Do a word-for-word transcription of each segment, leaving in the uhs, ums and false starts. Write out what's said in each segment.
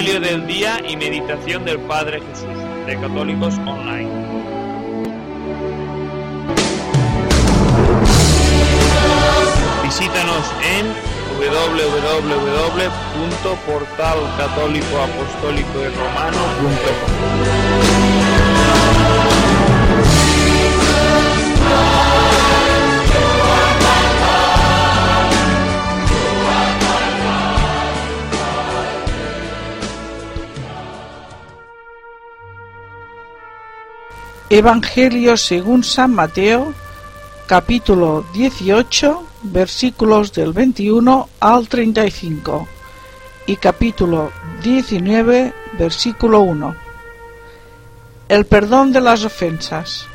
Evangelio del día y meditación del Padre Jesús, de Católicos Online. Visítanos en doble u doble u doble u punto portal católico apostólico y romano punto com. Evangelio según San Mateo, capítulo dieciocho, versículos del veintiuno al treinta y cinco, y capítulo diecinueve, versículo uno. El perdón de las ofensas.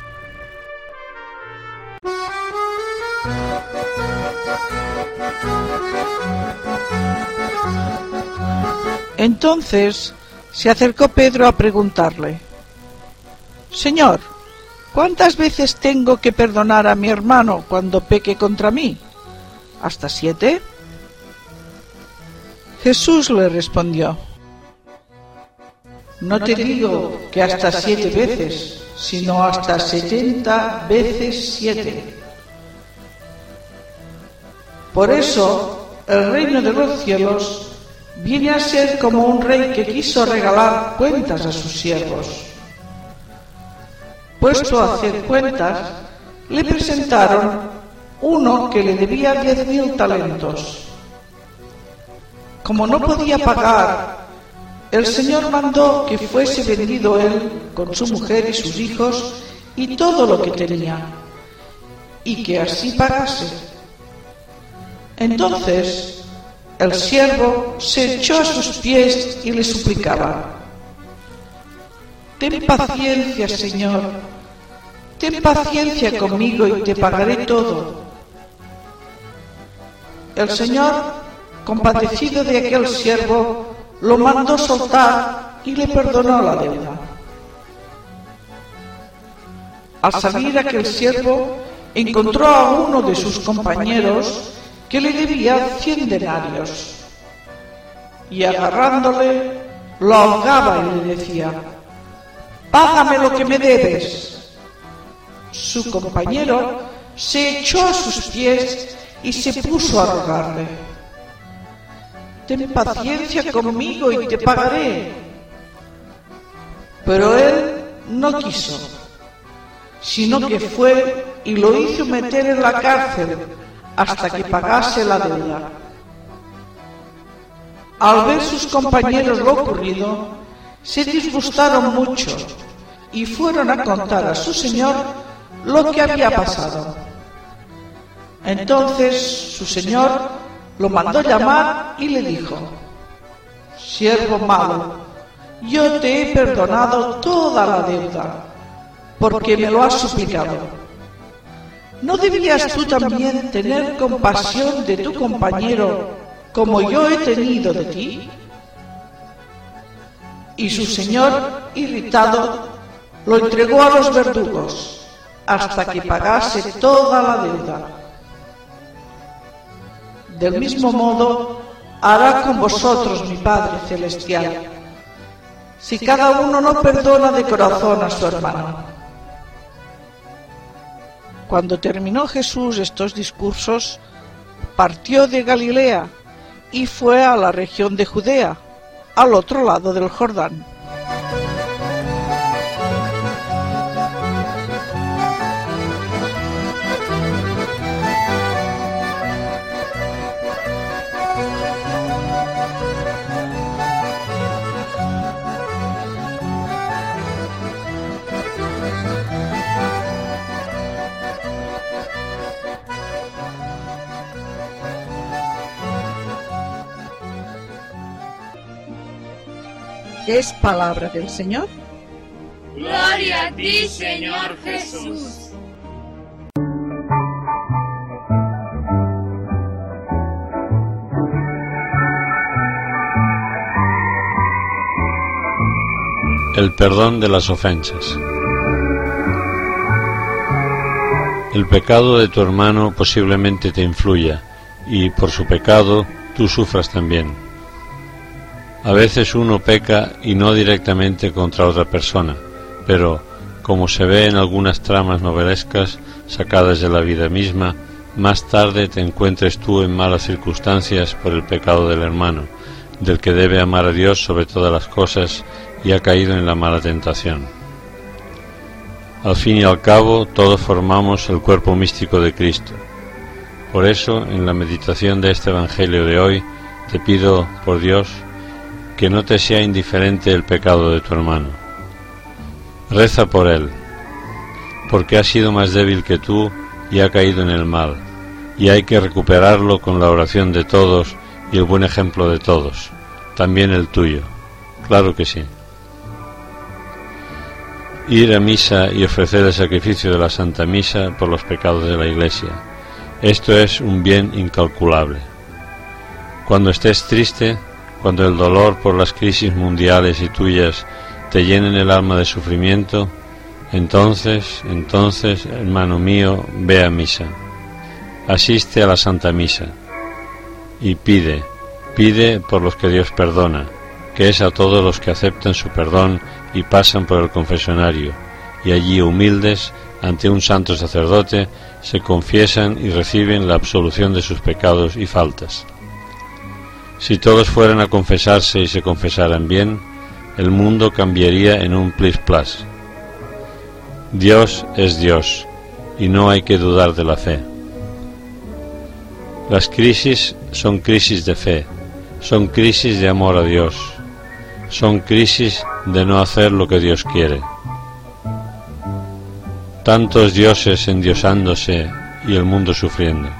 Entonces se acercó Pedro a preguntarle: Señor, ¿cuántas veces tengo que perdonar a mi hermano cuando peque contra mí? ¿Hasta siete? Jesús le respondió: No te digo que hasta siete veces, sino hasta setenta veces siete. Por eso, el reino de los cielos viene a ser como un rey que quiso regalar cuentas a sus siervos. Puesto a hacer cuentas, le presentaron uno que le debía diez mil talentos. Como no podía pagar, el Señor mandó que fuese vendido él con su mujer y sus hijos y todo lo que tenía, y que así pagase. Entonces el siervo se echó a sus pies y le suplicaba: Ten paciencia, Señor, ten paciencia conmigo y te pagaré todo. El Señor, compadecido de aquel siervo, lo mandó soltar y le perdonó la deuda. Al salir aquel siervo, encontró a uno de sus compañeros que le debía cien denarios, y agarrándole, lo ahogaba y le decía: Págame lo que me debes. Su compañero se echó a sus pies y se puso a rogarle: Ten paciencia conmigo y te pagaré. Pero él no quiso, sino que fue y lo hizo meter en la cárcel hasta que pagase la deuda. Al ver sus compañeros lo ocurrido, se disgustaron mucho y fueron a contar a su señor lo que había pasado. Entonces su señor lo mandó llamar y le dijo: Siervo malo, yo te he perdonado toda la deuda, porque me lo has suplicado. ¿No debías tú también tener compasión de tu compañero como yo he tenido de ti? Y su señor, irritado, lo entregó a los verdugos hasta que pagase toda la deuda. Del mismo modo hará con vosotros mi Padre Celestial, si cada uno no perdona de corazón a su hermano. Cuando terminó Jesús estos discursos, partió de Galilea y fue a la región de Judea, al otro lado del Jordán. Es palabra del Señor. Gloria a ti, Señor Jesús. El perdón de las ofensas. El pecado de tu hermano posiblemente te influya, y por su pecado tú sufras también. A veces uno peca y no directamente contra otra persona, pero, como se ve en algunas tramas novelescas sacadas de la vida misma, más tarde te encuentres tú en malas circunstancias por el pecado del hermano, del que debe amar a Dios sobre todas las cosas y ha caído en la mala tentación. Al fin y al cabo, todos formamos el cuerpo místico de Cristo. Por eso, en la meditación de este Evangelio de hoy, te pido, por Dios, que no te sea indiferente el pecado de tu hermano. Reza por él, porque ha sido más débil que tú y ha caído en el mal, y hay que recuperarlo con la oración de todos y el buen ejemplo de todos, también el tuyo, claro que sí. Ir a misa y ofrecer el sacrificio de la Santa Misa por los pecados de la Iglesia, esto es un bien incalculable. Cuando estés triste, cuando el dolor por las crisis mundiales y tuyas te llenen el alma de sufrimiento, entonces, entonces, hermano mío, ve a misa. Asiste a la Santa Misa y pide, pide por los que Dios perdona, que es a todos los que aceptan su perdón y pasan por el confesionario, y allí humildes, ante un santo sacerdote, se confiesan y reciben la absolución de sus pecados y faltas. Si todos fueran a confesarse y se confesaran bien, el mundo cambiaría en un plis-plas. Dios es Dios, y no hay que dudar de la fe. Las crisis son crisis de fe, son crisis de amor a Dios, son crisis de no hacer lo que Dios quiere. Tantos dioses endiosándose y el mundo sufriendo.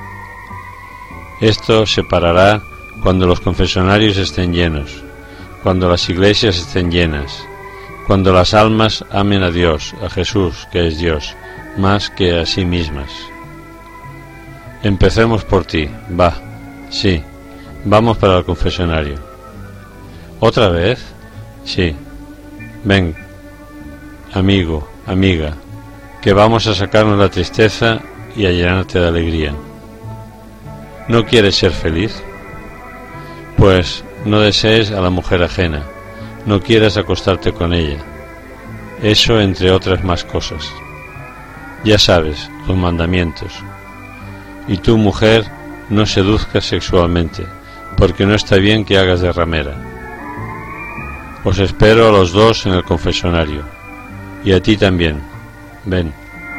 Esto se parará cuando los confesionarios estén llenos, cuando las iglesias estén llenas, cuando las almas amen a Dios, a Jesús, que es Dios, más que a sí mismas. Empecemos por ti, va, sí, vamos para el confesionario. ¿Otra vez? Sí. Ven, amigo, amiga, que vamos a sacarnos la tristeza y a llenarte de alegría. ¿No quieres ser feliz? Pues no desees a la mujer ajena, no quieras acostarte con ella. Eso entre otras más cosas. Ya sabes, los mandamientos. Y tú, mujer, no seduzcas sexualmente, porque no está bien que hagas de ramera. Os espero a los dos en el confesionario, y a ti también. Ven.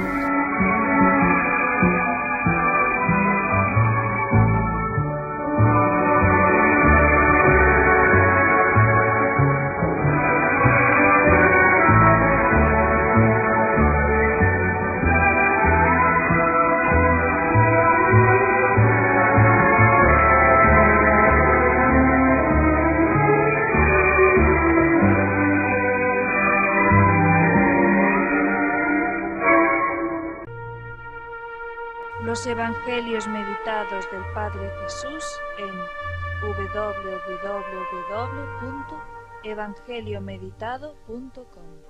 Los Evangelios meditados del Padre Jesús en w w w punto evangeliomeditado punto com.